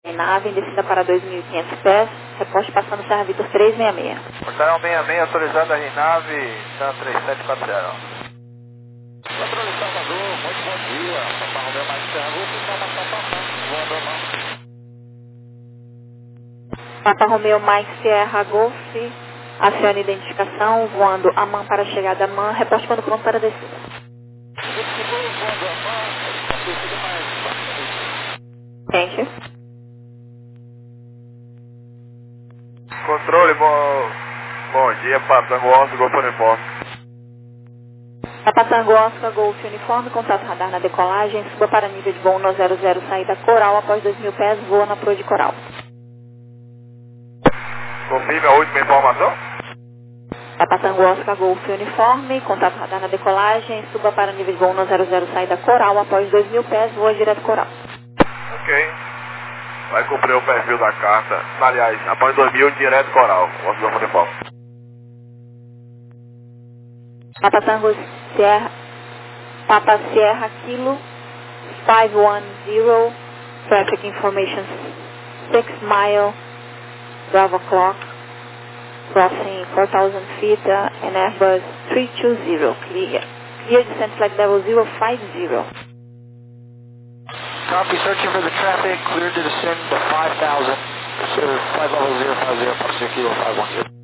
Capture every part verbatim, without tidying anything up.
nave, descida para dois mil e quinhentos pés, reposte passando Serra Vitor trezentos e sessenta e seis. Portão sessenta e seis, autorizado a nave, Sam três sete quatro zero. Controle Salvador, muito bom dia. Papa Romeu mais Serra Golf, informação Papa, voando a Papa Romeu mais Sierra Golf, acione identificação, voando a M A N para a chegada a M A N, reposte quando pronto para descida. Thank you. Controle, bom, bom dia, Patango Oscar, Golf Uniforme. Patango Oscar, Golf Uniforme, contato radar na decolagem, suba para nível de voo no zero zero, saída Coral, após dois mil pés, voa na proa de Coral. Confirme a última informação. Patango Oscar, Golf Uniforme, contato radar na decolagem, suba para nível de voo no zero zero, saída Coral, após dois mil pés, voa direto Coral. Ok. Vai cumprir o perfil da carta. Aliás, após dois mil, direto Coral. Oscar Golf Uniforme. Papa Tango Sierra, Papa Sierra Kilo five one zero, traffic information six mile, Bravo clock, crossing four thousand feet uh, and Airbus three two zero, clear. Clear descent flight level zero five zero. Copy, searching for the traffic, cleared to descend to five thousand, flight level zero five zero, Papa Kilo five one zero.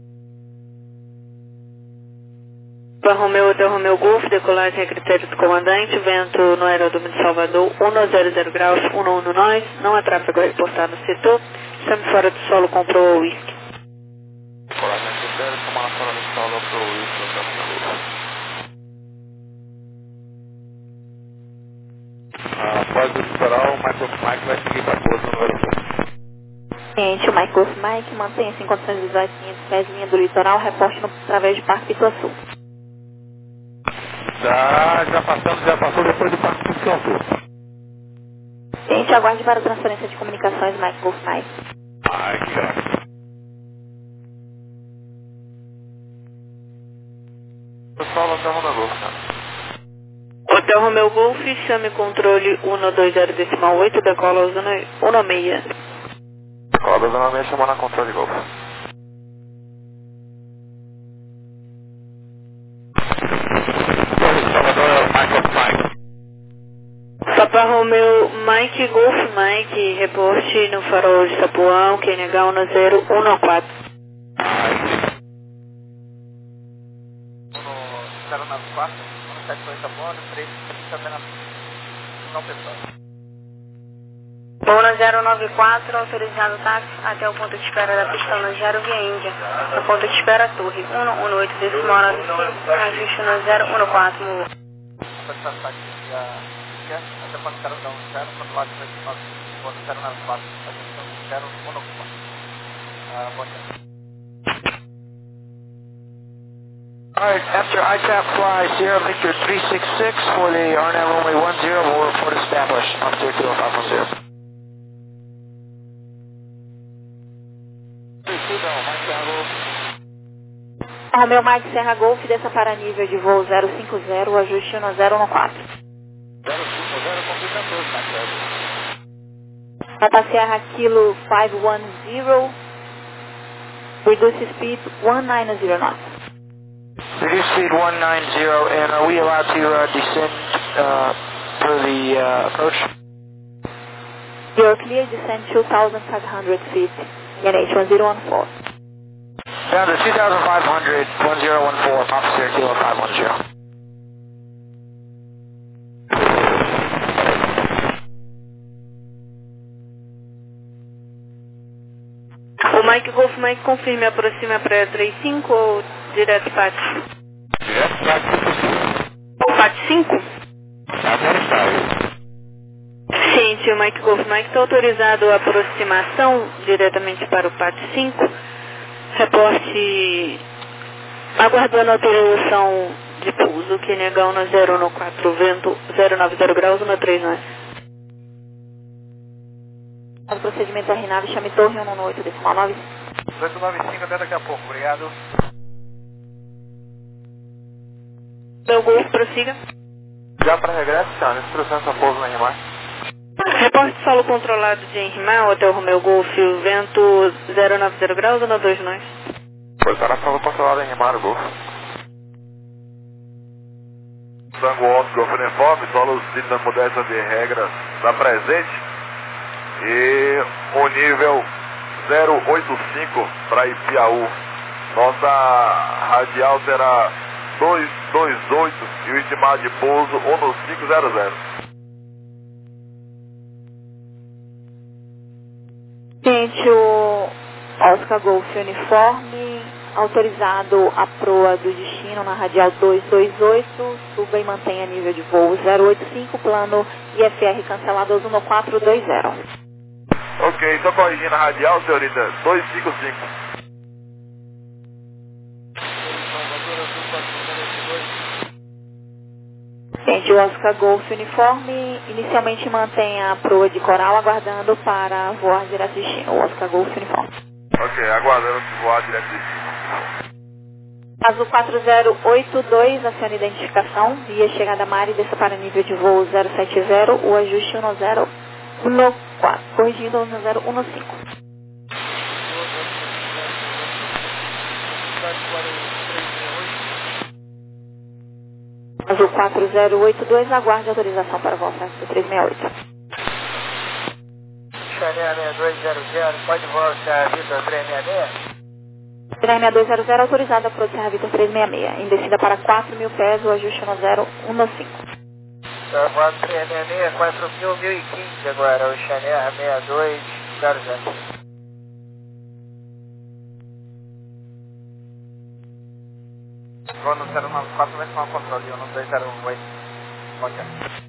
Para Romeu, Hotel Romeu Golf, decolagem a critério do comandante, vento no aeródromo de Salvador, um zero zero graus, um um no nós, não há tráfego a reportar no setor, estamos fora do solo, comprou o whisky. Colagem zero, tomar fora do solo pro whisky, Hotel Romeu Golf. Após o litoral, o Michael Mike vai seguir para curso no aeroporto. Gente, o Michael Mike mantenha-se em condições visuais quinhentos pés, linha do litoral, reporte no através de Parque Pituaçu. Já, já passamos, já passou depois do Parque Pituaçu. Gente, aguarde para a transferência de comunicações, Mike Golf Mike. Ai, que graça. Pessoal, Hotel Romeu Golf, cara. Hotel Romeu Golf, chame controle um dois zero decimal oito, decola usando um seis. Decola usando um seis, chamando a controle Golf. Papa Romeu Mike Golf Mike, reporte no farol de Sapuão, Q N H um zero um quatro. zero nove quatro, um sete oito Sapuão, três não pessoal. um zero nove quatro, autorizado táxi até o ponto de espera da pista Lanjaro via Índia. No ponto de espera, torre um um oito, decimal nove cinco, ajuste no zero um quatro. Até quando o cara dá um zero, quando lá depois de zero nove quatro, a gente tem um zero um quatro. Ah, bom dia. Alright, after I TAP fly Sierra Victor three six six for the R N A runway one zero, we'll report established on zero two five one zero. Romeu Mike Serra Golf, desça para nível de voo zero cinco zero, ajuste no zero um quatro. zero cinco zero, confirma dois, Mike Papa Sierra Kilo five one zero, reduce speed one nine zero knots. Reduce speed one nine zero, and are we allowed to uh, descend uh, for the uh, approach? You're clear, descend two thousand five hundred feet, N H one zero one four. Down to two thousand five hundred, one zero one four, Papa Sierra Kilo five one zero. O Mike Golf Mike, confirme, aproxima para trinta e cinco ou direto P A T? Direto P A T. Ou P A T cinco? Agora está. Sim, tio Mike Golf Mike está autorizado a aproximação diretamente para o P A T cinco. Reporte aguardando a autorização de pouso, Q N H um zero um quatro, vento zero nove zero graus, um três nove. O procedimento R N A V, chame torre um oito, decimal nove. oito nove cinco, até daqui a pouco, obrigado. Meu Golf, prossiga. Já para regresso, senhora, instrução para pouso no R M A. Reporte solo controlado de Henrimal, Hotel Romeo Golf, vento zero nove zero graus, um dois nós. Pois está na solo controlada em Henrimal, Golf. Tango Oscar Golf Uniforme, solo cita mudança de regra da presente. E o nível zero oito cinco para Ipiaú. Nossa radial será dois dois oito e o estimado de pouso um no cinco zero zero. Gente, o Oscar Golf Uniforme, autorizado a proa do destino na radial dois dois oito, suba e mantenha nível de voo zero oito cinco, plano I F R cancelado um quatro dois zero. Ok, estou corrigindo a radial, senhorita, dois cinco cinco. Gente, o Oscar Golf Uniforme inicialmente mantém a proa de coral aguardando para voar direto de destino. O Oscar Golf Uniforme. Ok, aguardando voar direto de destino. Caso quatro zero oito dois, acione identificação, via chegada mar e desça para nível de voo zero sete zero, o ajuste um zero um quatro, corrigindo um zero um cinco. Azul quatro zero oito dois, aguarde autorização para voar trezentos e sessenta e oito. Chanel seis dois zero zero, pode voar Serra Vitor trezentos e sessenta e seis? seis dois zero zero, autorizada para o Serra Vitor trezentos e sessenta e seis. Em descida para quatro mil pés, o ajuste um zero um cinco. Está voando trezentos e sessenta e seis, quatro mil, mil e quinze agora, o Chanel seis dois zero zero. Vou no zero nove quatro, vai tomar o controle, um dois zero oito. Bom dia.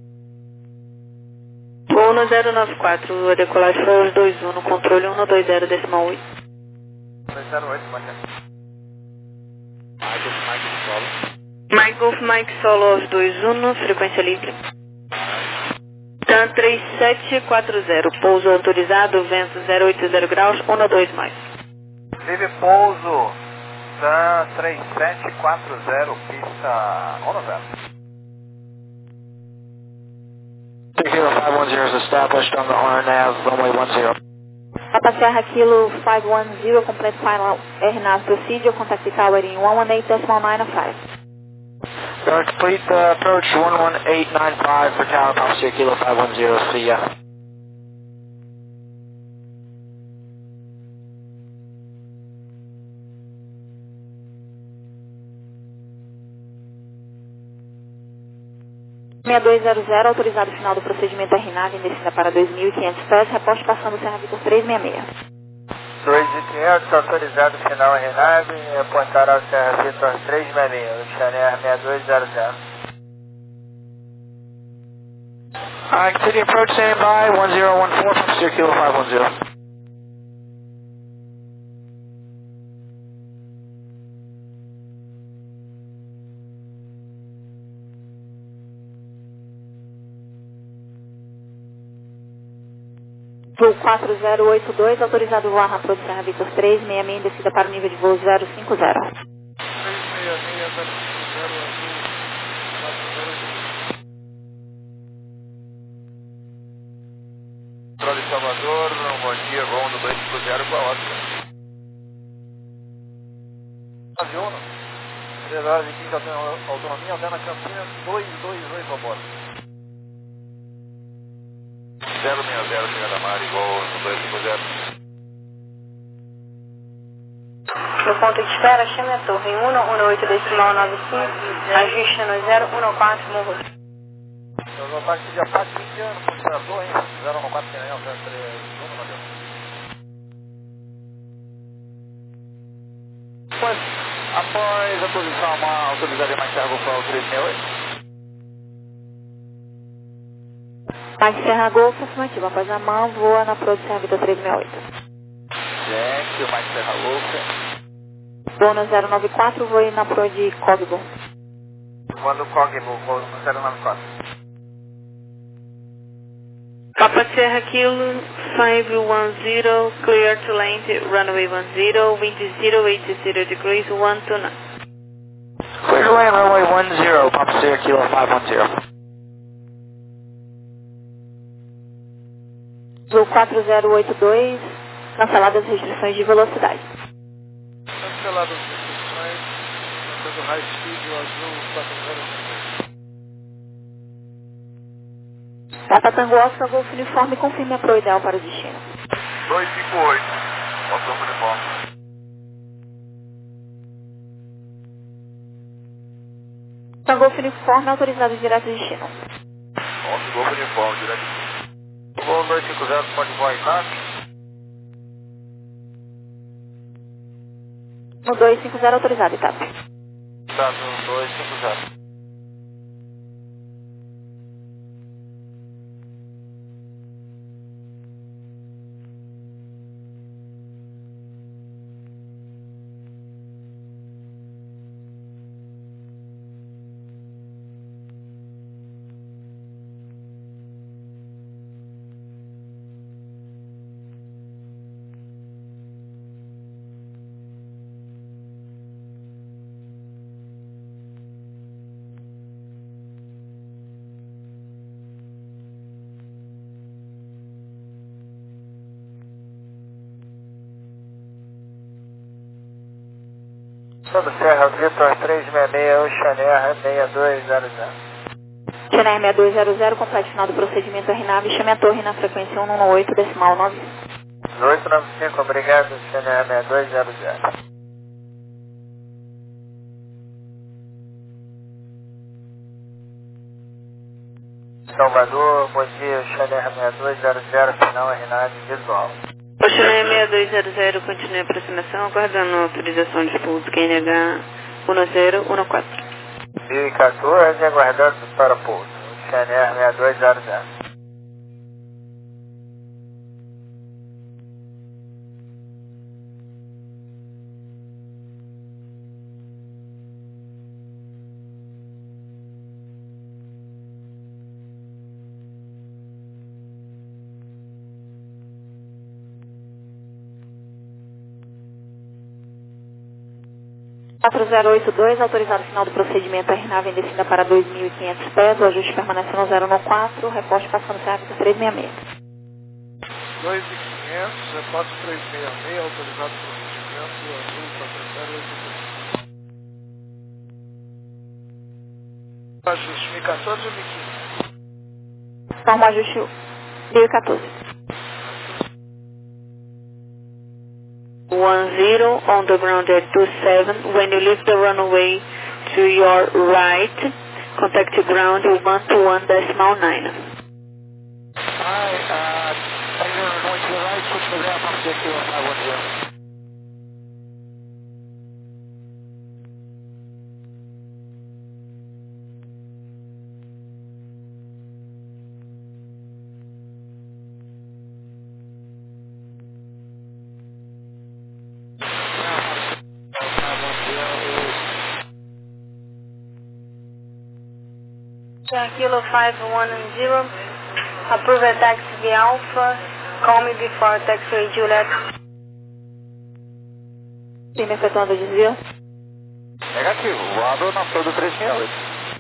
Voo no zero nove quatro, a decolagem foi os dois um no controle um dois zero decimal oito. dois zero oito, bom dia. Mike Golf Mike Solo aos dois um, frequência livre. TAM três sete quatro zero, pouso autorizado, vento zero oito zero graus, um dois mais. Vive pouso, TAM três sete quatro zero, pista um zero. Kilo five one zero is established on the R NAV runway one zero. Papa Serra Kilo five one zero, complete final R NAV procedure, contact the tower in one one eight decimal nine five. Going to complete the approach one one eight nine five for tower, Papa Sierra Kilo five one zero, see ya. seis dois zero zero, autorizado o final do procedimento R NAV em descida para dois mil e quinhentos pés, reposte passando o Serra Vitor trezentos e sessenta e seis. dois mil e quinhentos, autorizado o final R NAV, apontar ao Serra Vitor trezentos e sessenta e seis, o Chanel seis dois zero zero. Alright, continue approach, stand by, one zero one four, Papa Sierra Kilo five one zero. Voo quatro zero oito dois, autorizado a voar na proa de Serra Vitor trezentos e sessenta e seis, em descida para o nível de voo zero cinco zero. trezentos e sessenta e seis, zero Controle de Salvador, bom dia, voo no dois cinco zero com a Oscar. Avião, três horas e quinze autonomia, Aldana Campinas, dois dois oito a bordo. zero seis zero, chegada mar, igual no dois cinco zero. No ponto de espera, chame a torre em um um oito decimal nove cinco, ajuste no zero um quatro, morro. Eu vou partir de ataque indiano, considerador, hein? zero um quatro, zero três um, não deu. Pois, após a posição uma autorizada mais cargo para o trezentos e sessenta e oito. Mike Serra Golf, afirmativo. Após a mão, voa na proa de Serra Vitor trezentos e sessenta e oito. Gente, o Mike Serra Golf. Voo no zero nove quatro, voe na proa de Cogbo. Quando o Cogbo, voo no zero nove quatro. Papa Serra Kilo five one zero, clear to land, runway one zero, wind zero eight zero degrees, one two nine. Clear to land, runway one zero, Papa Sierra Kilo five one zero. Voo quatro zero oito dois, canceladas as restrições de velocidade. Canceladas as restrições, mantendo high speed, o azul quatro zero oito dois. Papa Tango Oscar, Golf Uniforme, confirme a Pro Ideal para o destino. dois cinco oito, Oscar Uniforme. Tango Golf Uniforme, autorizado direto ao destino. Oscar Golf Uniforme, direto. Voo dois cinco zero, pode voar em taxi? No dois cinco zero, autorizado, etapa. Tá, no dois cinco zero. Todo Serra Vitor três seis seis, Oceaner seis dois zero zero. Oceaner seis dois zero zero, complete final do procedimento R NAV, chame a torre na frequência cento e dezenove, decimal nove. oito nove cinco, obrigado, Oceaner seis dois zero zero. Salvador, bom dia, Oceaner seis dois zero zero, final R NAV visual. Oceaner seis dois zero zero, continue a aproximação, aguardando a autorização de pouso Q N H um zero um quatro. mil e quatorze, aguardando para pouso, Oceaner seis dois zero zero. quatro zero oito dois, autorizado final do procedimento R NAV em descida para dois mil e quinhentos pés, o ajuste permanece no zero um quatro, reposte passando certo três seis seis. dois mil e quinhentos, repasse três seis seis, autorizado procedimento, azul quatro zero oito dois. Ajuste mil e quatorze ou mil e quinze? Forma ajuste mil e quatorze. one zero on the ground at two seven. When you leave the runway to your right, contact ground one two one decimal nine. Hi, uh, you're going to the right, switch to left, I'm J Q five one zero. Kilo five one zero, approve a taxi via Alpha, call me before taxiway Juliet. Sim, efetuando o desvio. Negativo, voado na flor do três seis oito.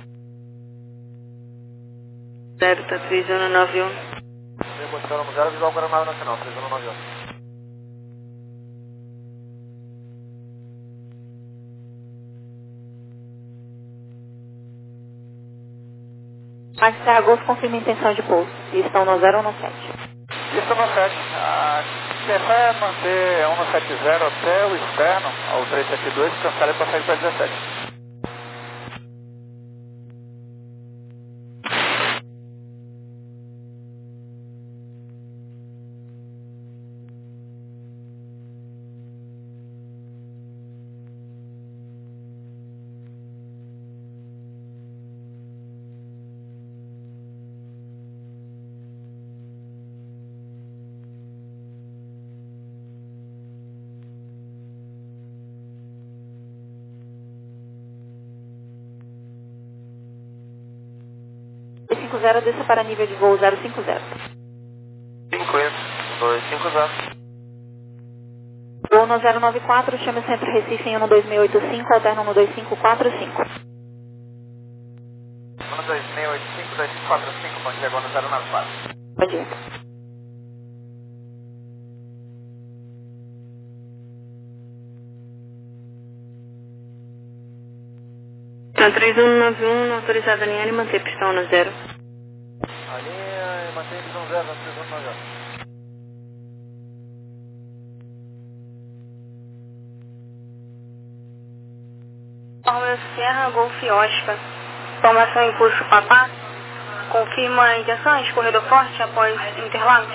Delta três um nove um. Negociando no zero, visual Guaraná Nacional, três um nove um. Max Serra Golf confirma a intenção de pouso. E estão no zero um sete. Isso no sete. A intenção é manter um sete zero até o externo, ao três sete dois, cancela e passar para dezessete. cinco zero, desça para nível de voo zero cinco zero. cinquenta, dois cinco zero. Voo no zero nove quatro, chame o centro Recife em um dois seis oito cinco, alterno no dois cinco quatro cinco. um dois seis oito cinco, dois cinco quatro cinco, bom dia, agora no zero nove quatro. Bom dia. Então, três um nove um, autorizado a linha e manter pistão no zero. A linha e mantém pistão zero, na três um nove um. Romeu Serra, Golf Oscar. Formação em curso Papá. Confirma injeções, corredor forte após Interlagos.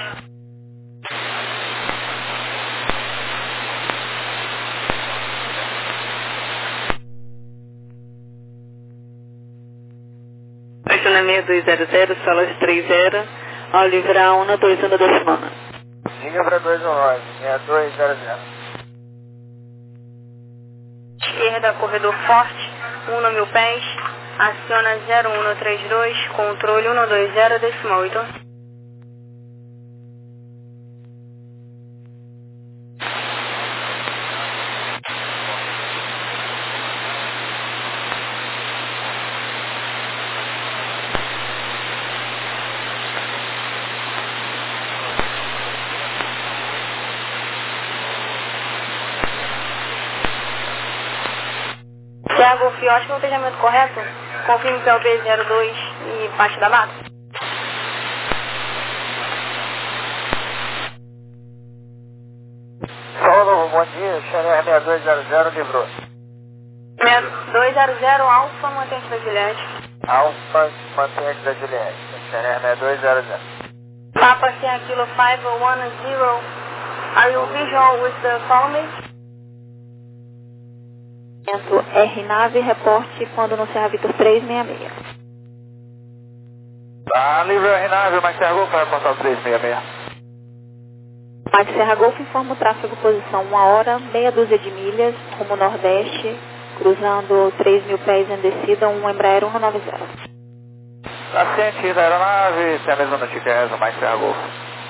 Estaciona seis dois zero zero, salas três zero, ao livrar um dois um da semana. Livra dois um nove, seis dois zero zero. Esquerda, corredor forte, um mil pés. Aciona zero um três dois, controle um dois zero, decimal oito. Thiago Fiote, planejamento correto? Confirme que é o B zero dois e parte da mata. Saulo, bom dia, Xané seis dois zero zero, livrou. dois zero zero, Alfa, mantém da Juliette. Alfa, mantém da Juliette, Xané seis dois zero zero. Papa Sierra Kilo cinco um zero, are you visual with the following? R nave, reporte quando no Serra Vitor três seis seis. Tá, livre R nave, Mike Serra Golf, vai reportar o três seis seis. Mike Serra Golf informa o tráfego posição uma hora, meia dúzia de milhas, rumo nordeste, cruzando três mil pés em descida, um Embraer cento e noventa. Tá ciente da aeronave, tem a mesma notícia, Mike Serra Golf.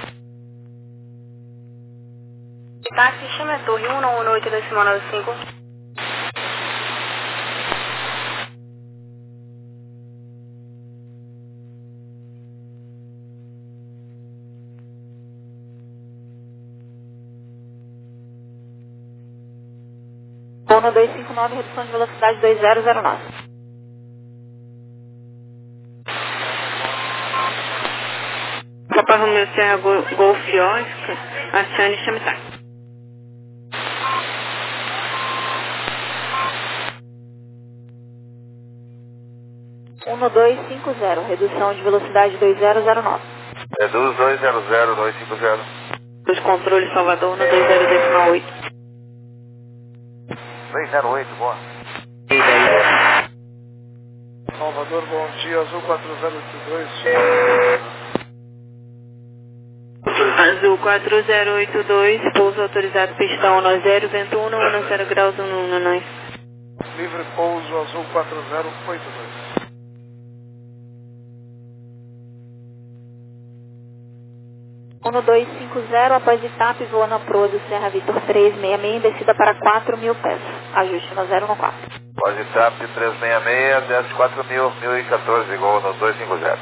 Táxi, chama a torre um um oito, decimal nove cinco. Ono dois cinco nove, redução de velocidade dois zero zero nove. Papai Romeu Serra Golf Oscar, acione e chame táxi. um dois cinco zero, redução de velocidade dois zero zero nove. Reduz dois zero zero, dois cinco zero. Os controles Salvador um dois zero decimal oito. dois zero oito, boa. Salvador, bom dia, Azul quatro zero oito dois. Azul quatro zero oito dois, pouso autorizado, pistão um zero, vento um, um zero graus, um um nove. Livre pouso, Azul quatro zero oito dois. um dois cinco zero, após etapa, voa na proa do Serra Vitor três seis seis, descida para quatro mil pés. Ajuste no zero um quatro. Pode TAP três seis seis, desce quatro mil, mil e quatorze, igual no dois cinco zero.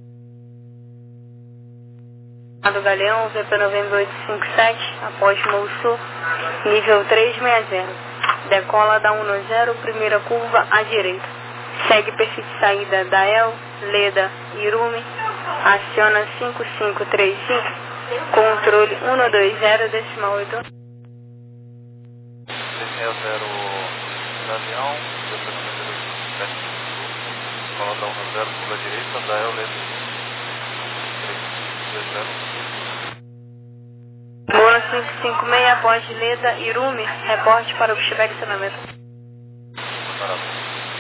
Do Galeão, V P nove oito cinco sete, após Moçu, nível três seis zero. Decola da um zero, primeira curva à direita. Segue perfil de saída da El, Leda, Irumi. Aciona cinco cinco três cinco. Controle um dois zero, decimal oito. três seis zero, Galeão, V P nove oito cinco sete. Decola da um zero, curva à direita, da El, Leda, três dois zero. Mono cinco cinco seis, após Leda, Irumi, reporte para o Quixebec Acionamento. Parabéns.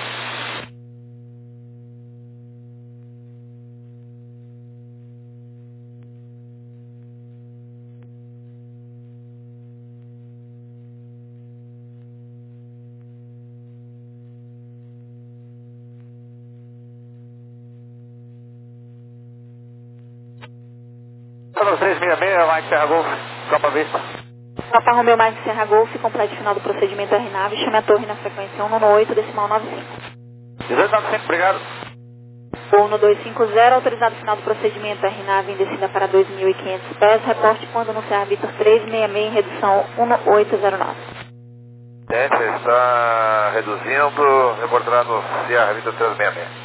três seis seis, Mike Serra Golf, Copa Vista. Papa Romeu Mike Serra Golf, complete final do procedimento R nave, chame a torre na frequência um oito, decimal nove cinco. dezoito nove cinco, obrigado. um dois cinco zero, autorizado final do procedimento R nave em descida para dois mil e quinhentos pés, reporte quando no Serra Vitor três seis seis em redução um oito zero nove. Tente, está reduzindo, reportando Sierra Vitor trezentos e sessenta e seis.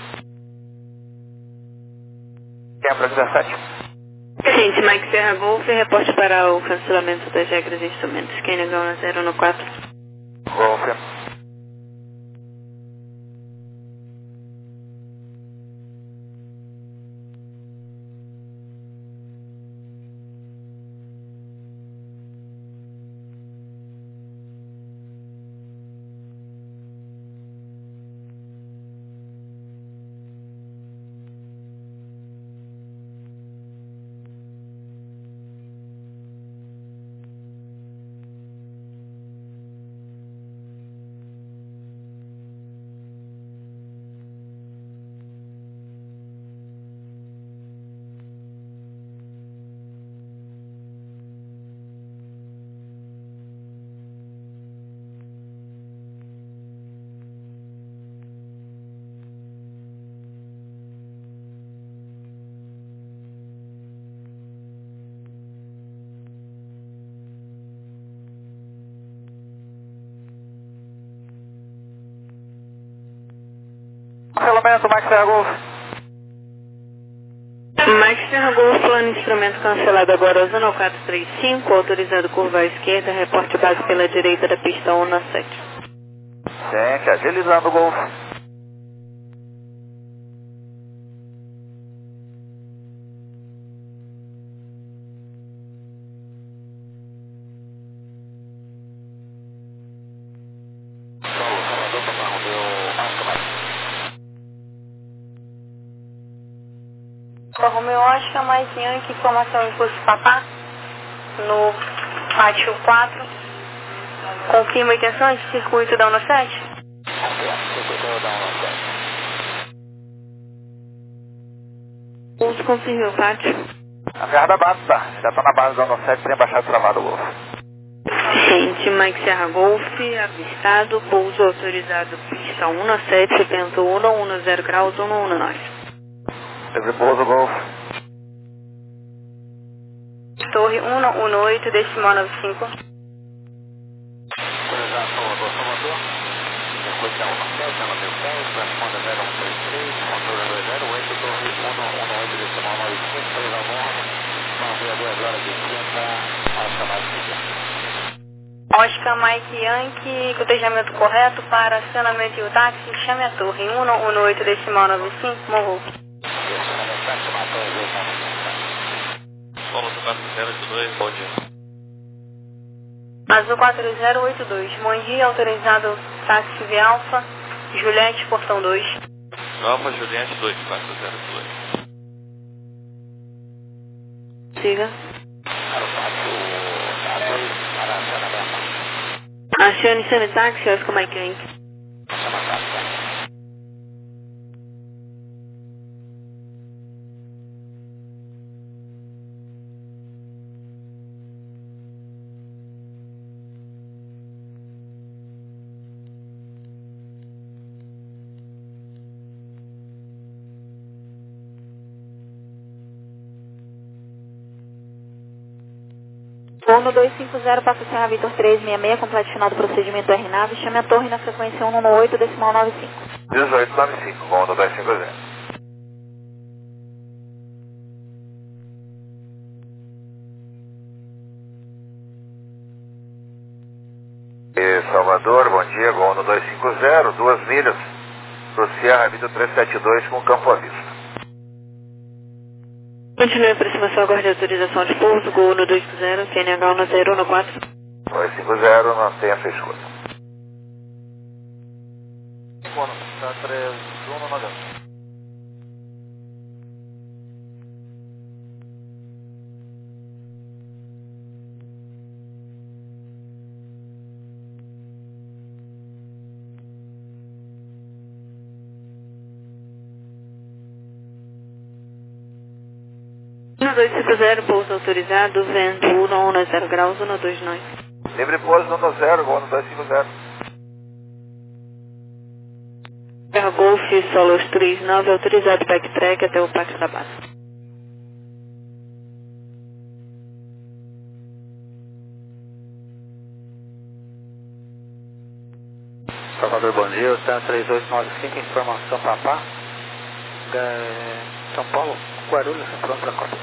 Quem é para dezessete? Gente, Mike Serra Golf, reporte para o cancelamento das regras e instrumentos. Quem negou na zero um quatro. Golf. Cancelamento, Mike Serra Golf. Mike Serra Golf, plano de instrumento cancelado agora, zona quatro três cinco, autorizado curva à esquerda, reporte base pela direita da pista um na sete. Gente, agilizando o Golf. Romeu Oscar, mais Yankee, informação em curso Papá, no pátio quatro. Confirma a intenção de circuito da um sete. Uso confirme o pátio. Agarra a base, tá? Já tá na base da um sete, tem baixado travado o Golf. Gente, Mike Serra Golf, avistado, pouso autorizado, pista um na sete, vento um, um zero graus, um um nove. Teve pouso Golf. Torre um um oito, decimal nove cinco. Oscar Mike Yankee, cotejamento correto para acionamento e o táxi, chame a torre um um oito, decimal nove cinco, morro. Solo quatro zero oito dois, bom dia. Azul quatro zero oito dois, bom dia, autorizado táxi V Alfa, Juliette, portão dois. Alfa Juliette dois, quatro zero dois. Siga. Acione semi-táxi, Oscar Mike Yankee. Gol dois cinco zero, passa Serra Vitor trezentos e sessenta e seis, completo final do procedimento R nave, chame a torre na frequência um um oito, decimal nove cinco. dezoito nove cinco, Gol dois cinco zero. E Salvador, bom dia, Gol dois cinco zero, duas milhas para o Sierra Vitor trezentos e setenta e dois com campo à vista. Continue a aproximação, aguarde a autorização de pouso, Gol no dois cinco zero, C N H no zero um quatro. dois cinco zero, mantenha essa escuta. três um nove. um dois cinco zero, pouso autorizado, vento um um zero graus, um dois nove. Livre pouso no zero, Gol dois cinco zero. Serra Golf, Solos três nove, autorizado backtrack até o pátio da base. Salvador, bom dia. O TAM três oito nove cinco, informação Papá. É, São Paulo, Guarulhos, pronto para corte.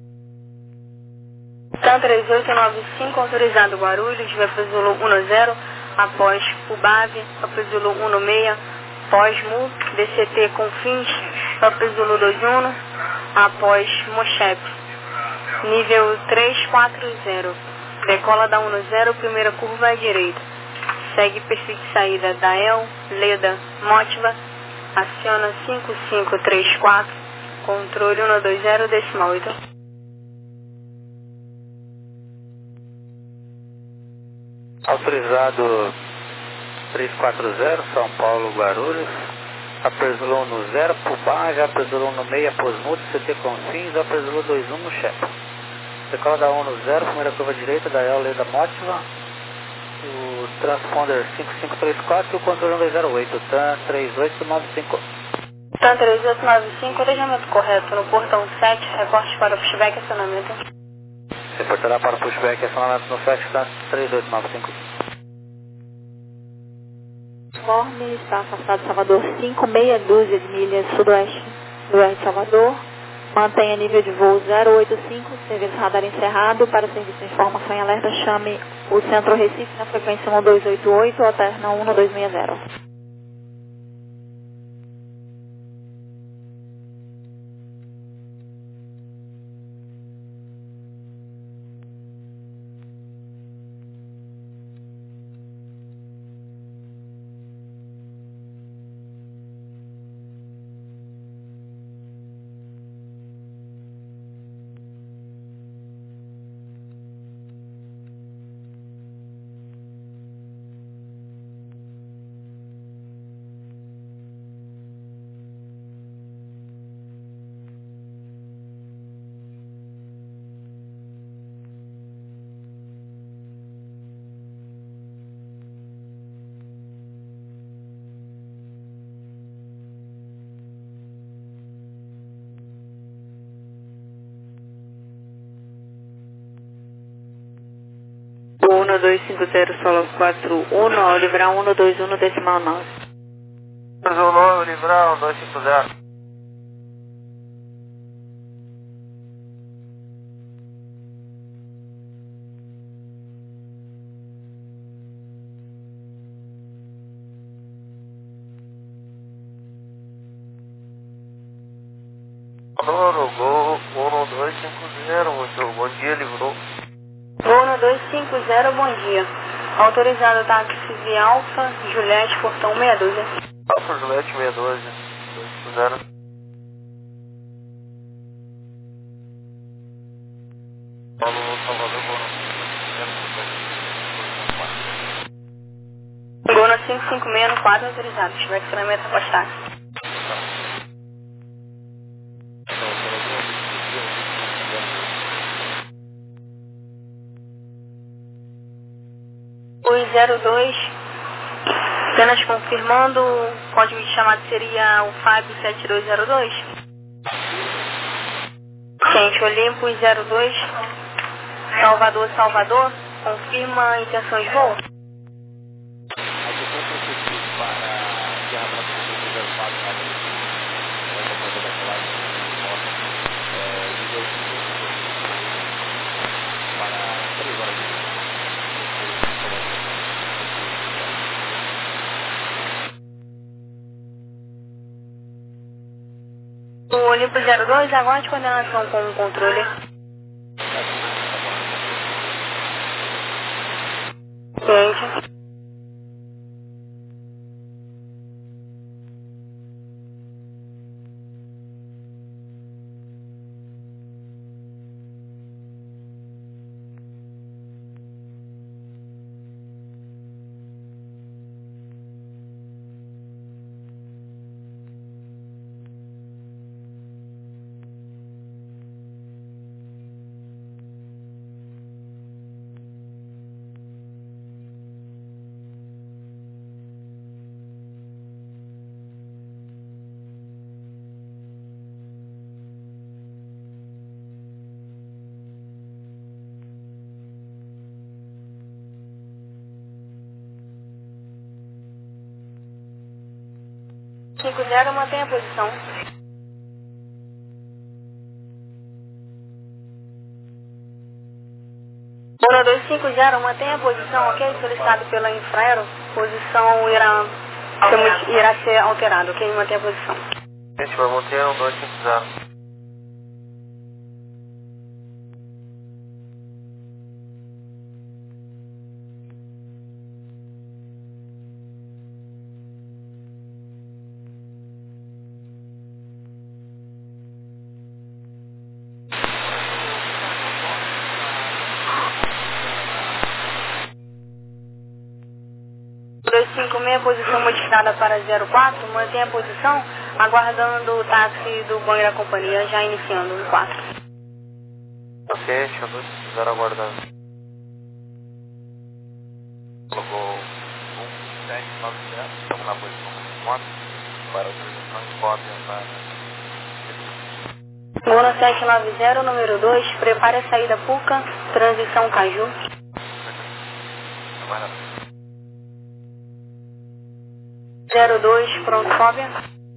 TAM três oito nove cinco, autorizado Guarulhos, vai para o Zulu um zero, após Pubave, vai para o Zulu um seis, pós-Mu, D C T Confins, vai para o Zulu dois um, após Mochep, nível três quatro zero, decola da um zero, primeira curva à direita, segue perfil de saída da El, Leda, Motiva, aciona cinco cinco três quatro, controle um dois zero, decimal oito. Autorizado três quatro zero, São Paulo, Guarulhos. Apresulou no zero, Pubage, apresulou no meio, Posmudo, C T Confins, apresulou dois um no chefe. Decola da um no zero, primeira curva direita da El Leda Motiva. O transponder cinco cinco três quatro e o controle um dois zero oito, TAM três oito nove cinco. TAM três oito nove cinco, ordenamento correto no portão sete, reporte para o pushback e acionamento. Reportará para o pushback e acionamento no sete, TAM três oito nove cinco. Conforme está afastado Salvador cinco, meia dúzia de milhas sudoeste do oeste de Salvador. Mantenha nível de voo zero oito cinco, serviço radar encerrado. Para serviço de informação e alerta, chame o Centro Recife na frequência um dois oito oito, alterna um dois seis zero. um dois cinco zero solo quatro um, ao livrar um dois um decimal nove. Zulu, livrar um dois cinco zero. Gol um dois cinco zero, muito bom dia, livrou. Gol um dois cinco zero, bom dia. Autorizado táxi Alfa, Juliette, portão meia dúzia. Alfa, Juliette, meia dúzia, dois cinco zero. Paulo, Salvador, Gol no cinco cinco seis no quatro, autorizado. Tiver que ser na meta afastar. O zero dois, apenas confirmando, o código de chamada seria o Fábio sete dois zero dois. Gente, Olimpo zero dois, Salvador, Salvador, confirma intenção de voo. O Olimpo zero dois, aguarde coordenação com o controle. Gente. cinco zero, mantenha a posição. um dois cinco zero, mantenha a posição, ok? Solicitado pela Infraero, posição irá, temos, irá ser alterada, ok? Mantenha a posição. Gente, vai manter um dois cinco zero. dois cinco seis, posição modificada para zero quatro, mantenha a posição, aguardando o táxi do banho da companhia, já iniciando no quatro. Ok, deixa eu dois cinco zero aguardando. Colocou um sete nove zero, estamos na posição quatro, para autorização e cópia para... Mono sete nove zero, número dois, prepare a saída Puca, transição Caju. Aguardando. zero dois, pronto, cópia.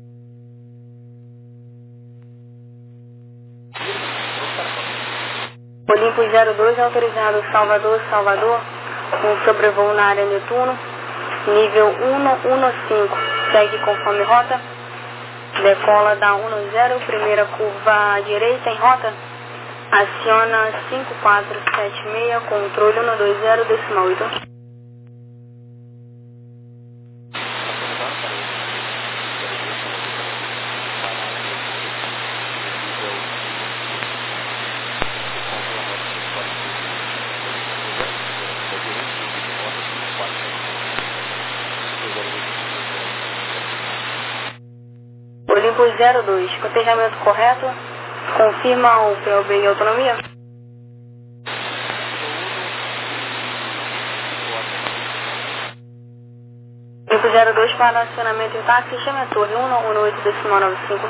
Olympus zero dois, autorizado Salvador, Salvador, um sobrevoo na área Netuno, nível um cinco, segue conforme rota, decola da um zero, primeira curva à direita em rota, aciona cinco quatro sete seis, controle um dois zero, decimal oito. Olympus zero dois, cotejamento correto, confirma o P O B e autonomia. Olympus zero dois para acionamento em táxi, chame a torre um um oito decimal nove cinco.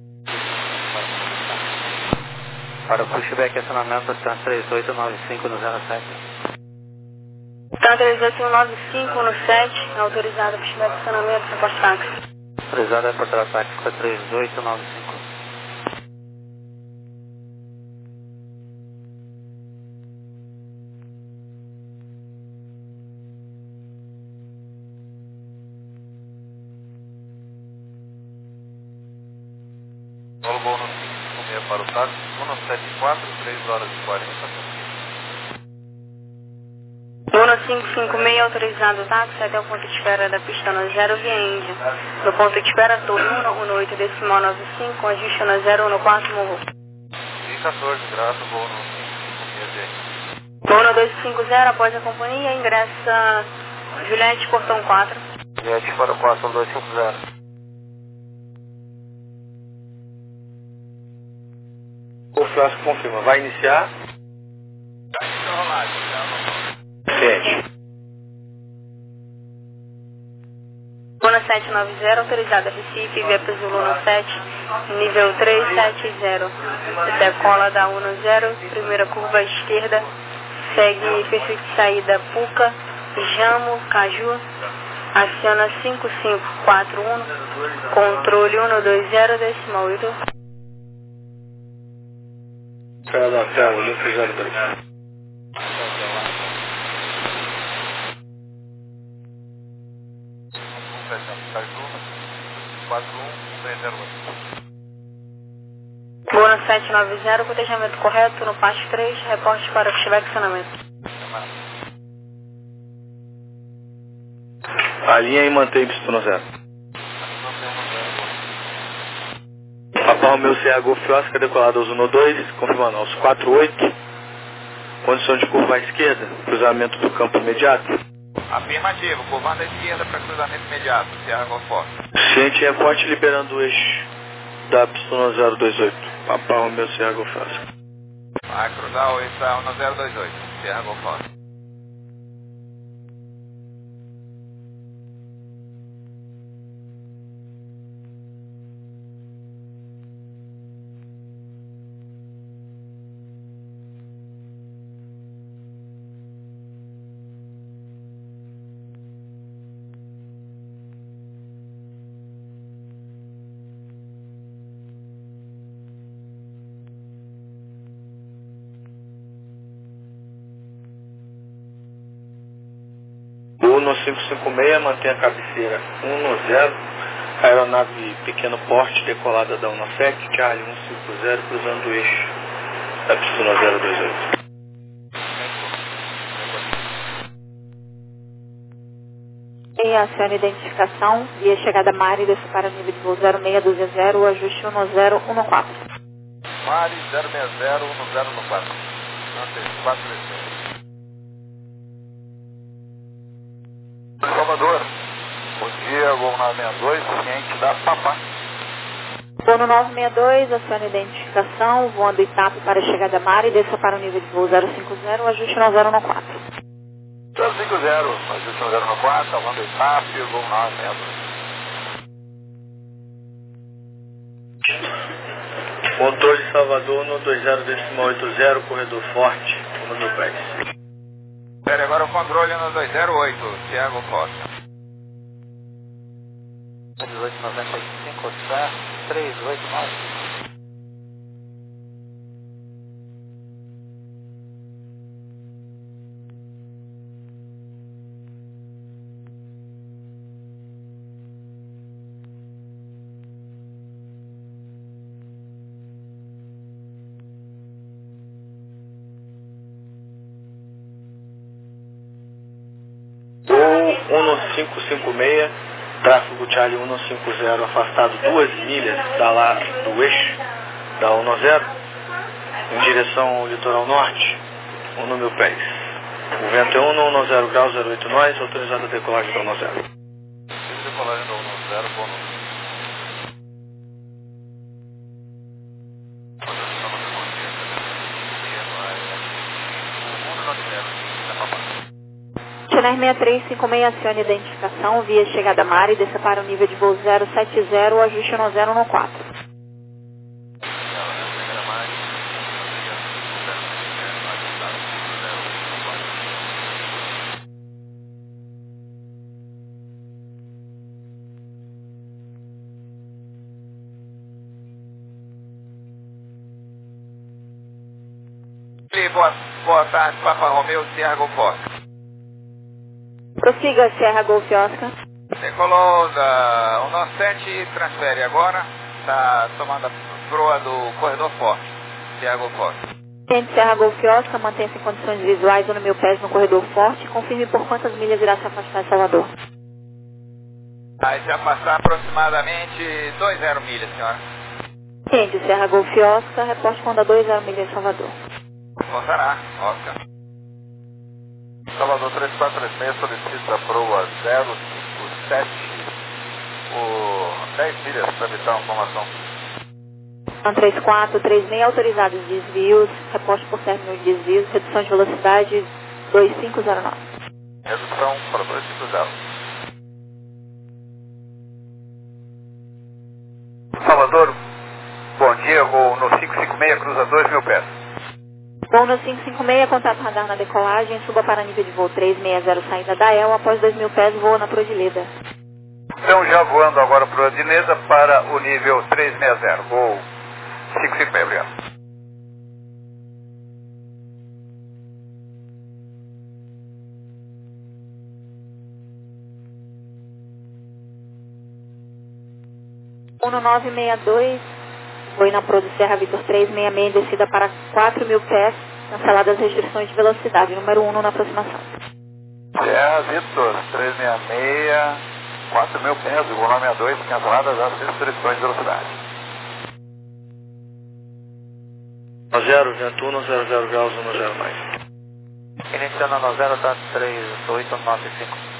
Para o pushback acionamento, está três oito nove cinco no zero sete. Está três oito nove cinco no sete, autorizado pushback acionamento, reposta táxi. Autorizado é para táxi para três oito nove cinco. Solo bônus cinco seis para o táxi, um sete quatro, três horas e quarenta. Mono cinco cinco seis, autorizado táxi até o ponto de espera da pista no zero via Índia. No ponto de espera, torre um um oito decimal nove cinco, ajuste no zero um quatro, morro. E quatorze, graça, bônus cinco cinco seis. Mono dois cinco zero, após a companhia, ingressa Juliette, portão quatro. Juliette para o quatro dois cinco zero. O Flasco confirma, vai iniciar? Sete. Mono sete nove zero, autorizada Recife, via Pesoluna sete, nível três sete zero. Decola da um zero, primeira curva à esquerda, segue perfil de saída Puca, Jamo, Caju, aciona cinco cinco quatro um, controle um dois zero, decimal oito. Cara da tela, Olympus zero dois. quatro um três zero oito. Mono sete nove zero, cotejamento correto no Pasto três, reporte para o pushback acionamento. Alinha e mantém pistão zero. Papa Romeu C H Golf Oscar, decolado aos um dois, confirmando aos quatro oito. Condição de curva à esquerda, cruzamento do campo imediato. Afirmativo, curvando à esquerda para cruzamento imediato, Sierra Golf Oscar. Ciente reporte liberando o eixo da pistão zero dois oito. Papa Romeu C H Golf Oscar. Vai cruzar o eixo um zero dois oito, Sierra Golf Oscar. Uno cinco cinco seis, mantém a cabeceira um zero. Aeronave pequeno porte, decolada da um sete, Charlie um cinco zero, cruzando o eixo da pista um zero dois oito. E aciona a identificação e a chegada Mari, desce para o nível de voo zero seis dois zero, ajuste um zero um quatro. Mari zero seis zero um zero um quatro. quatro três seis. Salvador, bom dia, voo nove seis dois, ciente da Papá. Voo no nove seis dois, aciona a identificação, voando Itape para a chegada Mari, desça para o nível de voo zero cinco zero, ajuste um zero um quatro. zero cinco zero, ajuste um zero um quatro, voando Itape, voo nove seis dois. Motor de Salvador no dois zero oito zero, corredor forte, no meu pé. Espere agora o controle no dois zero oito, Thiago Costa. dezoito noventa e cinco, três oito nove. Uno cinco cinco seis, tráfego Charlie um cinco zero, afastado duas milhas da lá do eixo da um zero, em direção ao litoral norte, o número pés. O vento é um, zero graus, zero oito nós, autorizado a decolagem da um zero. Decolagem da um zero, bom número. Channel seis três cinco seis, acione identificação, via chegada Mari, desça para o nível de voo zero sete zero, ajuste um zero um quatro. Boa, boa tarde, Papa Romeu, Thiago Costa. Prossiga, Sierra Golf Oscar. Decolou da um sete e transfere agora. Está tomando a proa do corredor forte, Thiago Costa. Ciente Sierra Golf Oscar, mantenha-se em condições visuais no meu pés no corredor forte. Confirme por quantas milhas irá se afastar de Salvador. Vai se afastar aproximadamente dois zero milhas, senhora. Ciente Sierra Golf Oscar, reporte quando a dois zero milhas de Salvador. Voltará, Oscar. Salvador três quatro três seis solicita a proa zero cinco sete por dez milhas para evitar uma formação. três quatro três seis, autorizados desvios, reporte por término de desvios, redução de velocidade dois cinco zero nove. Redução para dois cinco zero. Salvador, bom dia, vou no cinco cinco seis, cruza dois mil pés. Voo no cinco cinco seis, contato radar na decolagem, suba para nível de voo três seis zero, saída da E L, após dois mil pés, voa na Prodileda. Então já voando agora para a Dinesa para o nível três seis zero, voo cinco cinco seis, obrigado. Uno nove seis dois, foi na Pro do Serra Vitor três seis seis, descida para quatro mil pés, canceladas as restrições de velocidade, número um na aproximação. Serra Vitor três seis seis, quatro mil pés, voo nove seis dois, canceladas as restrições de velocidade. um zero, vento um, zero zero graus, um zero mais. Iniciando no zero, tá três oito nove cinco.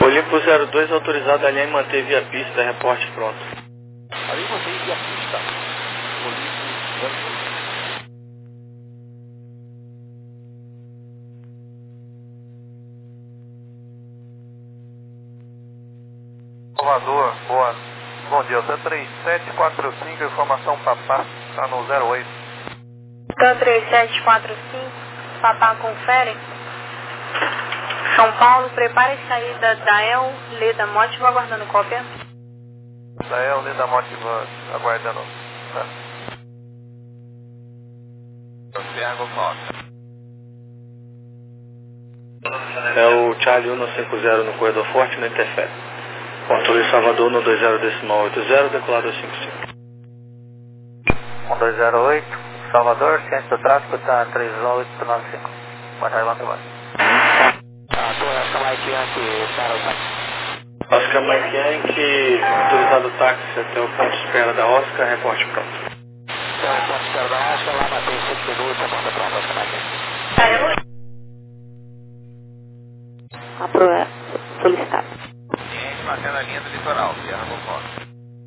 Olimpo zero dois, autorizado a linha e manter via pista, reporte pronto. Ali você via pista. Olimpo zero dois. Salvador, boa. Bom dia, T três sete quatro cinco, informação Papá, está no zero oito. T três sete quatro cinco, Papá confere. São Paulo, prepare a saída da El Leda Motiva, aguardando cópia. Da El Leda Motiva, aguardando. Tá. Santiago Fox. É o Charlie um cinco zero no corredor forte, não interfere. Controle Salvador no dois zero decimal oito zero, decolado cinco cinco. um dois zero oito, Salvador, ciência do tráfego, está três oito nove cinco. Pode levantar mais. Oscar Mike Yankee, autorizado o táxi até o ponto de espera da Oscar, reporte pronto. Então, o ponto de espera da Oscar, lá na tem cinco minutos, a porta pronta, Oscar Mike Yankee. Aprovado. Solicitado. Cliente mantendo a linha do litoral, Sierra Fox.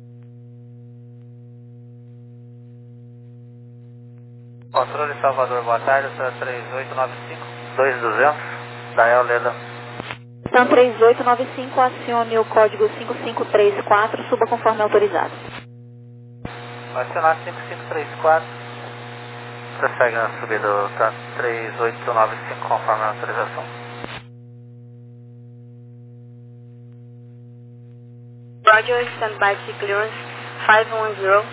Controle Salvador, boa tarde, três oito nove cinco, dois duzentos, da El Leda. Então três oito nove cinco, acione o código cinco cinco três quatro, suba conforme autorizado. Vai acionar cinco cinco três quatro, prossegue na subida do três oito nove cinco conforme a autorização. Roger, standby to clearance five one zero.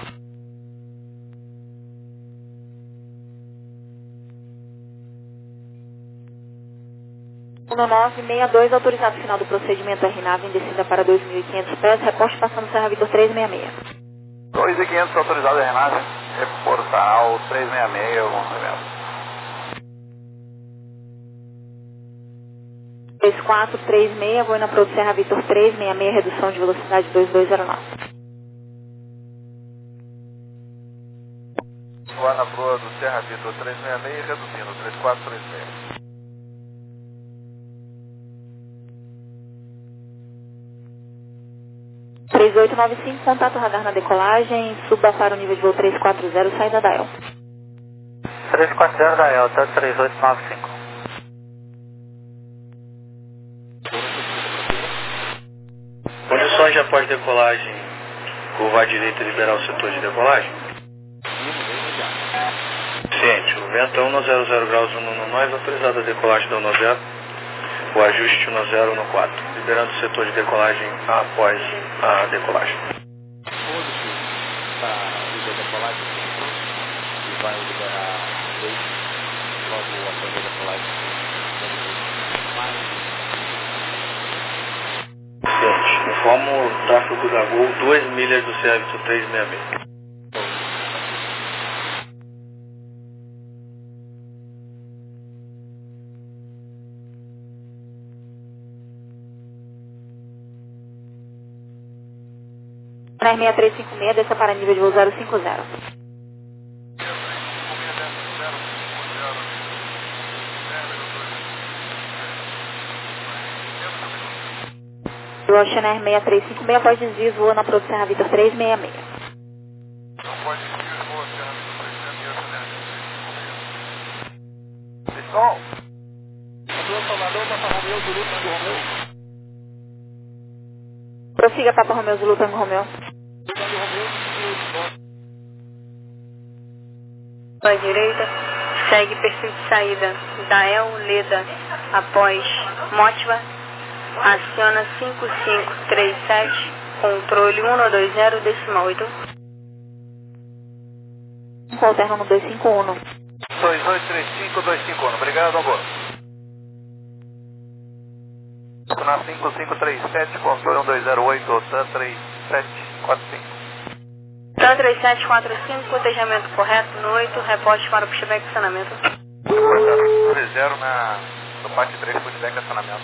um nove seis dois, autorizado final do procedimento R nave em descida para dois mil e quinhentos pés, reposte passando Serra Vitor trezentos e sessenta e seis. dois mil e quinhentos autorizado a Renata, reforçar ao trezentos e sessenta e seis, algum momento. três quatro três seis, Goiânia Pro do Serra Vitor trezentos e sessenta e seis, redução de velocidade dois dois zero nove. Goiânia Pro do Serra Vitor trezentos e sessenta e seis, reduzindo, três quatro três seis. três oito nove cinco, contato radar na decolagem, suba para o nível de voo trezentos e quarenta, saída da El. trezentos e quarenta da El, tá três oito nove cinco. Condições de após decolagem, curvar à direita e liberar o setor de decolagem? Ciente, o vento é um zero zero graus um no nós, autorizado a decolagem da um zero, o ajuste um zero no quatro, liberando o setor de decolagem após a decolagem. Todos está livre a decolagem e vai liberar dois logo após a decolagem. Ciente, informo o tráfego da Gol duas milhas do C A Vitor trezentos e sessenta e seis. Na seis três cinco seis, desça para nível de voo zero cinco zero. O Oceaner seis três cinco seis, após desvio, voa na Pro do Serra Vitor trezentos e sessenta e seis. Após desvio, voa Serra Vitor trezentos e sessenta e seis. Pessoal, Salvador, Papa Romeu, Zulu, Tango Romeu. Prossiga, Papa Romeu, Zulu, Tango Romeu. À direita, segue perfil de saída da El Leda após Motiva, aciona cinco cinco três sete, controle um dois zero decimal oito. Alterno no dois cinco um. dois dois três cinco dois cinco um, obrigado, Augusto. Na cinco cinco três sete, controle um dois zero oito, T três sete quatro cinco. T três sete quatro cinco, cotejamento correto no oito, reporte para o pushback acionamento. três zero na no parte três, pushback acionamento.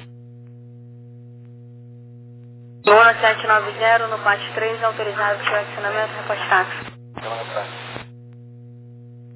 Luana sete nove zero no parte três, autorizado pushback acionamento, reporte táxi.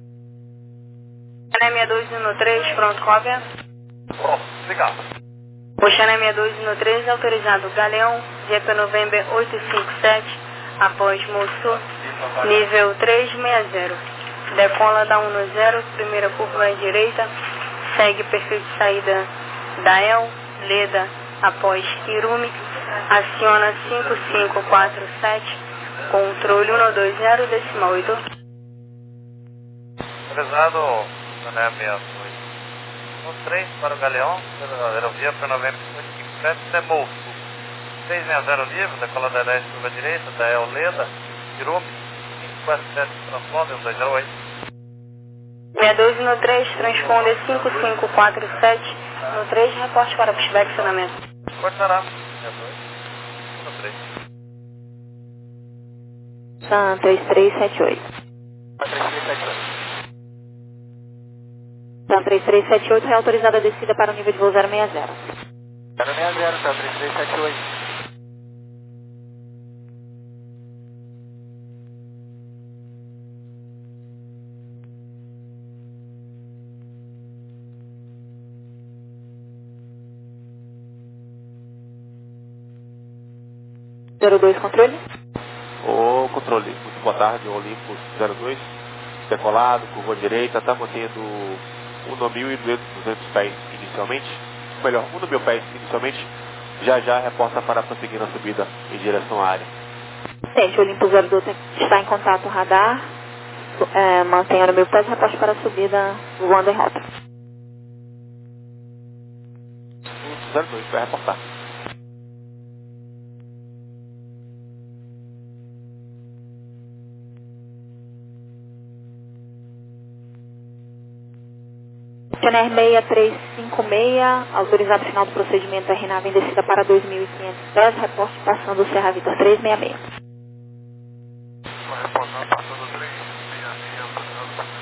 Semana N M dois um três, pronto, cópia. Pronto, obrigado. Oceana sessenta e dois no três, autorizado Galeão, J P November oitocentos e cinquenta e sete, após Moçu, nível trezentos e sessenta. Decola da um zero, primeira curva à direita, segue perfil de saída da El, Leda, após Kirumi, aciona cinco cinco quatro sete, controle cento e vinte, decimal oito. Autorizado, Mané sessenta e dois. No três para o Galeão, aerovia para November oitocentos e cinquenta e sete, Demolso. seiscentos e sessenta livre, decola da dez curva à direita, da El, Leda, Kirumi, cinco quatro sete, transponder um dois zero oito. sessenta e dois no três, transponder cinco cinco quatro sete, no três, reporte para pushback acionamento. Cortará, sessenta e dois, no três. Sun três três sete oito. Sun três três sete oito, é autorizada a descida para o nível de voo zero seis zero. zero seis zero, Sun três três sete oito. zero dois, controle. O controle, muito boa tarde, Olympus zero dois, decolado, curva direita, está mantendo um no mil e duzentos pés inicialmente, melhor, um no mil pés inicialmente, já já reporta para prosseguir na subida em direção à área. Sente, o Olympus zero dois está em contato radar, é, mantenha no mil pés, reporte para a subida voando em rota. O zero dois vai reportar. Tener seis três cinco seis, autorizado final do procedimento R NAV em descida para dois mil e quinhentos pés, reporte passando o Serra Vitor trezentos e sessenta e seis. Reportando passando três seis seis, autorizado para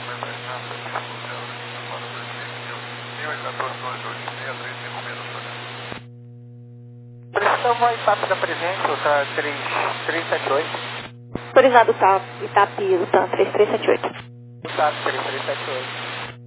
mil e quatorze, dois dois seis, três cinco seis. Precisa voz rápida presente, o T A três três sete oito. Autorizado tá, Itapi, o T A M três três sete oito. T A três três sete oito.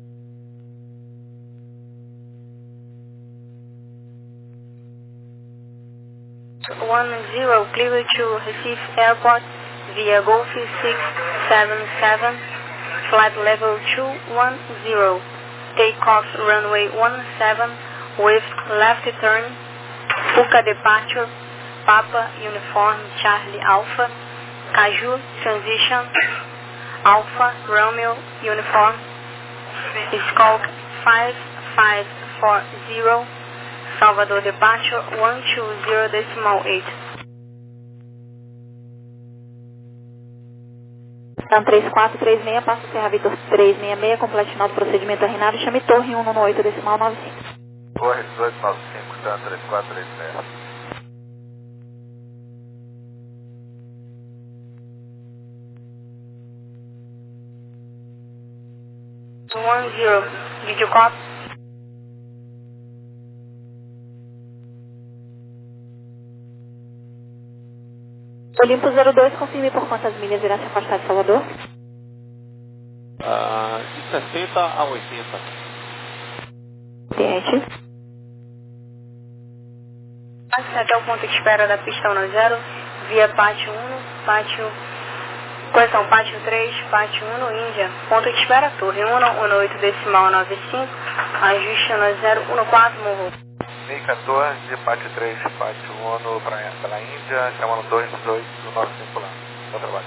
one zero, clear to Recife Airport via Golf six seven seven, flight level two one zero, takeoff runway one seven with left turn, Fuca departure, Papa Uniform Charlie Alpha, Caju transition, Alpha Romeo Uniform, Skulk five five four zero, Salvador departure one two zero decimal eight. T A M três quatro três seis, passa o Serra Vitor trezentos e sessenta e seis, complete final do procedimento R NAV, chame torre um um oito decimal nove cinco. Torre dezoito nove cinco, T A M três quatro três seis. one zero, did you copy? Olympus zero dois, confirme por quantas milhas irá se afastar de Salvador? Ah, de sessenta a oitenta. Ciente. Passe até o ponto de espera da pista um zero, via pátio um, pátio, correção, pátio três, pátio um, Índia, ponto de espera, torre um um oito decimal nove cinco, ajuste um zero um quatro, morro. mil e quatorze, pátio três, pátio um para a Índia, chamando dois dezoito, nove cinco lá. Bom trabalho.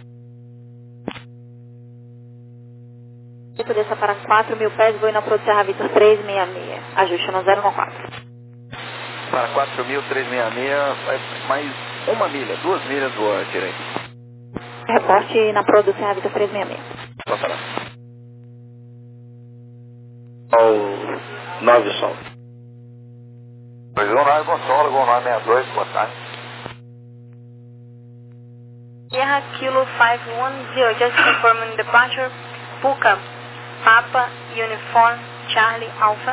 Desça para quatro mil pés, voe na Pro Serra Vitor trezentos e sessenta e seis, ajuste no zero um quatro. Para quatro mil trezentos e sessenta e seis, vai mais uma milha, duas milhas voa direito. Reporte na Pro do Serra Vitor trezentos e sessenta e seis. Pode parar. Ao nove sol. dois um nove, bom solo, bom nove sessenta e dois, boa tarde. Sierra Kilo five one zero, just confirming departure, Puca, Papa Uniform Charlie Alpha.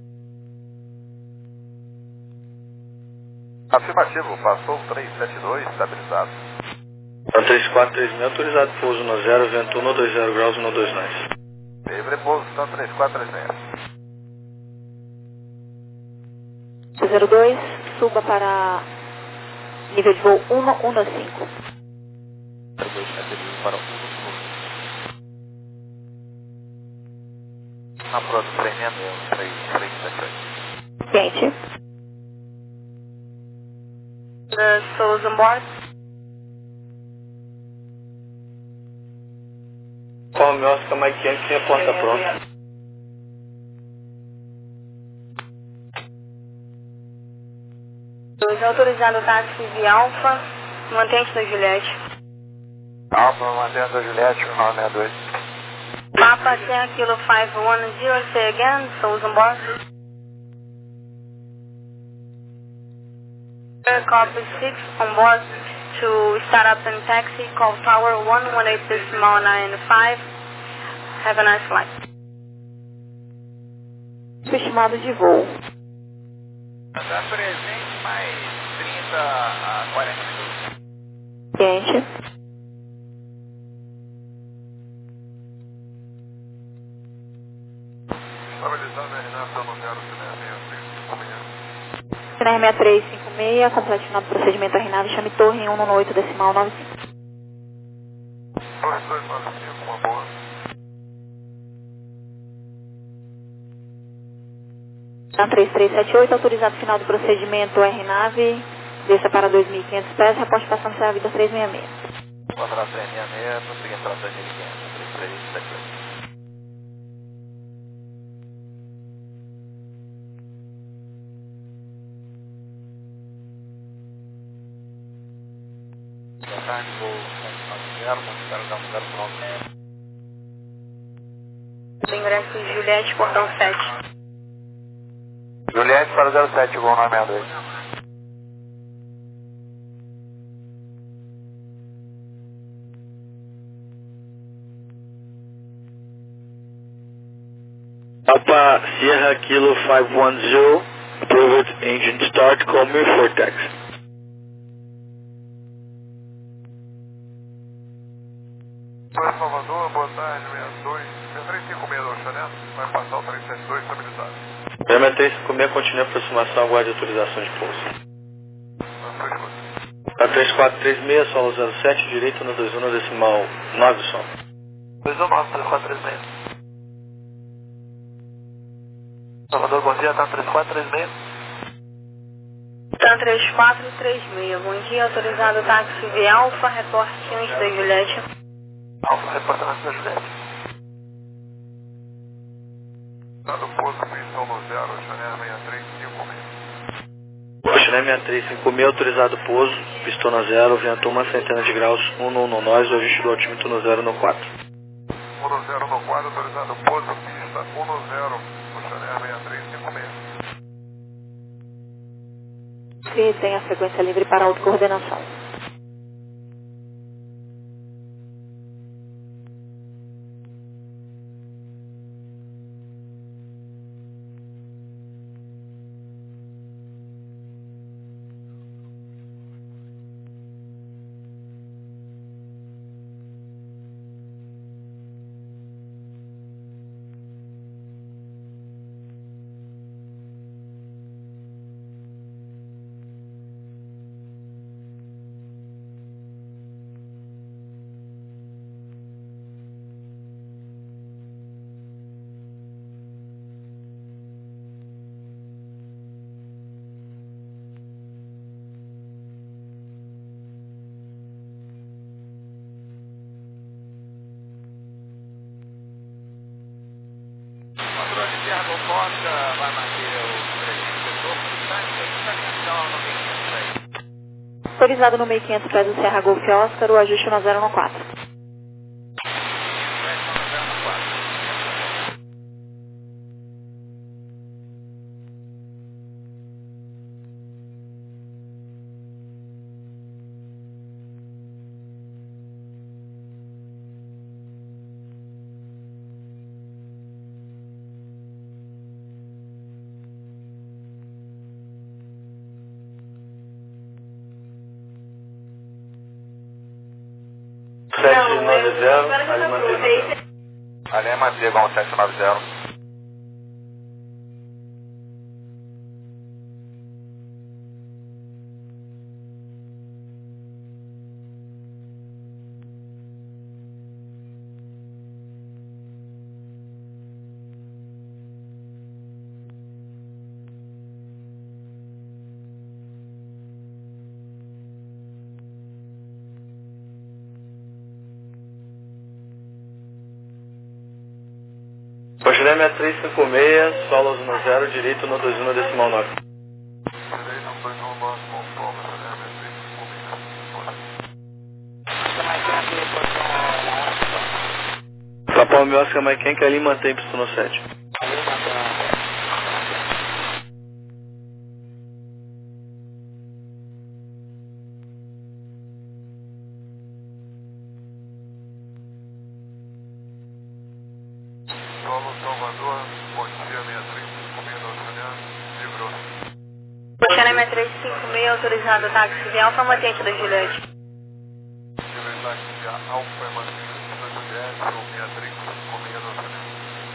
Afirmativo, passou três sete dois, estabilizado. três quatro três seis, autorizado pouso no zero, vento um dois zero graus, um dois nove. Livre pouso, três quatro três seis. zero dois, suba para nível de voo um um cinco. zero dois, aterriza para um um cinco. Na próxima, três seis seis, três três sete oito. Gente. The souls on board. Conforme Oscar Mike Yankee tem a porta pronta. dois, autorizado o táxi via Alfa, mantente da Juliette. Alfa, mantendo a Juliette, nove seis dois. Papa Sierra Kilo five one zero, say again, souls on board. Copy six on board to start up and taxi, call tower one one eight decimal nine five. Have a nice flight. Estimado de voo. Está presente mais trinta a quarenta minutos. Gente. Estabilizando a Renato no zero seis três cinco seis, completinado o procedimento arrinado, chame torre em um um oito decimal nove cinco. dois dois nove cinco, uma boa. três três sete oito, autorizado final do procedimento R-Nave, desça para dois mil e quinhentos pés, reporte passando Serra Vida três seis seis. Contra três seis seis, prosseguindo para dois mil e quinhentos, três três sete oito. Boa tarde, vou zero, zero, zero pronto. Ingresso Juliette, portão sete. Juliette para zero sete, voo nove seis dois. Papa Sierra Kilo five one zero, approved engine start, call me for taxi. Oi, Salvador, boa tarde, seis dois, três cinco seis do Chanel, vai passar o três sete dois estabilizado. Prêmio três cinco seis, continue a aproximação, aguarde autorização de pouso. A três quatro três seis, solo zero sete, direito no dois um decimal nove som. dois um nove, três quatro três seis. Salvador, bom dia, tá três quatro três seis. Tan três quatro três seis, bom dia, autorizado o táxi via Alfa, reporte antes da Juliette. Alfa, reportamento da Juliette. Dado pouso, pistão no zero, Chanel seis três cinco seis. Chanel seis três cinco seis, autorizado pouso, pistona zero, vento uma centena de graus, um no um no nós, o ajuste do altímetro no zero no quatro. um no zero no quadro, autorizado pouso, pista um no zero, o Chanel seis três cinco seis. Que tem a frequência livre para autocoordenação. Autorizado no meio quinhentos pés do Serra Golf Oscar, o ajuste no zero no quatro. sete nove zero, ali mantém. Ali é Manteiga, sete nove zero. Coxilé seis três cinco seis, solos no zero, direito no dois um decimal nove. Papão meu Oscar Mike Yankee ali mantém pista no sete. Solo Salvador, Coxilha seis três cinco seis do australiano, livrou. Coxilha seis três cinco seis, autorizado táxi de Alfa Matente da Juliette. Juliette táxi de Alfa Matente da Juliette, ou seis três cinco seis do australiano.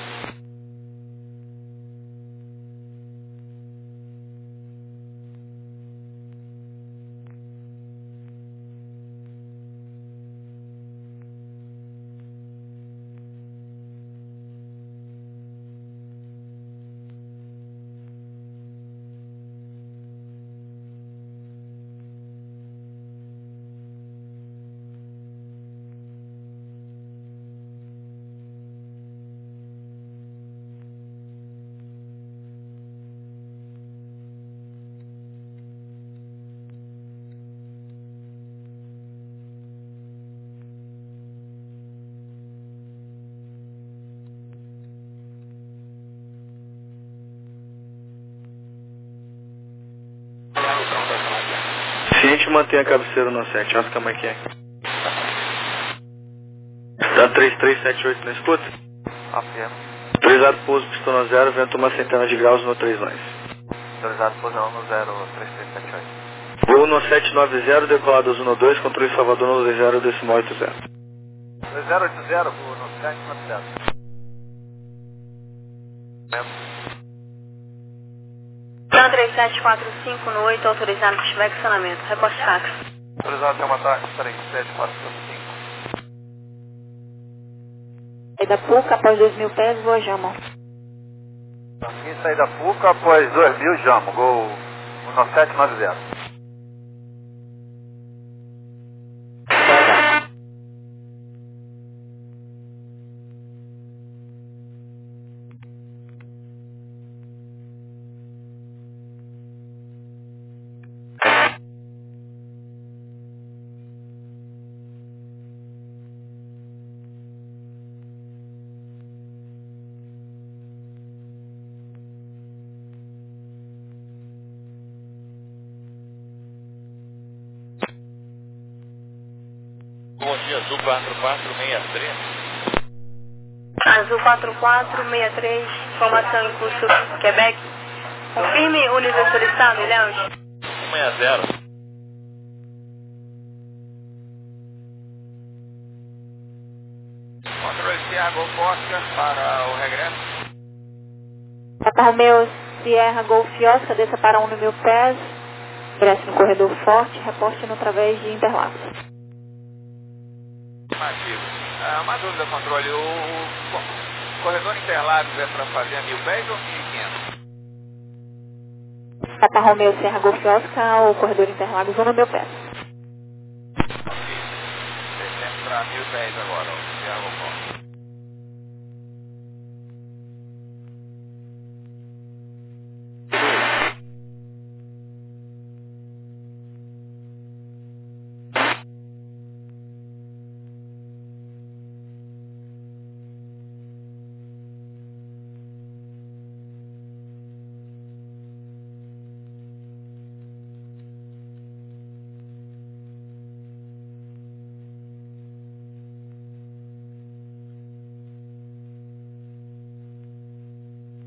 Ciente mantém a cabeceira no sete, Oscar Mike Yankee. Tá três três sete oito na escuta? Afirma. Autorizado pouso, pista no zero, vento uma centena de graus no três nove. Autorizado posição no zero três três sete oito. Voo no sete nove zero, decolado azul no dois, controle Salvador no dois zero decimal oito zero. dois zero oito zero, voo no sete nove zero. Então três sete quatro cinco no oito, autorizado que estiver questionamento. Reporte táxi. Autorizado Selma Táxi três sete quatro cinco. Saída Puca, após dois mil pés, voa Jamo. Aqui saída Puca, após dois mil, Jamo, gol no sete nove zero. Bom dia, Azul quatro quatro seis três. Azul quatro quatro seis três, informação em curso Quebec. Confirme o nível solicitado, Ilhéus. um seis zero. Controle Sierra Golf Oscar para o regresso. Papa Romeo Sierra Golf Oscar, desça para um mil pés. Ingresse no corredor forte, reporte no através de Interlagos. Afirmativo. Ah, uma dúvida, controle. O, o corredor Interlagos é para fazer a mil pés ou mil e quinhentos? Papa Romeo Sierra Golf Oscar, o corredor Interlagos um mil pés. Ok. Descendo para mil pés agora. Ó.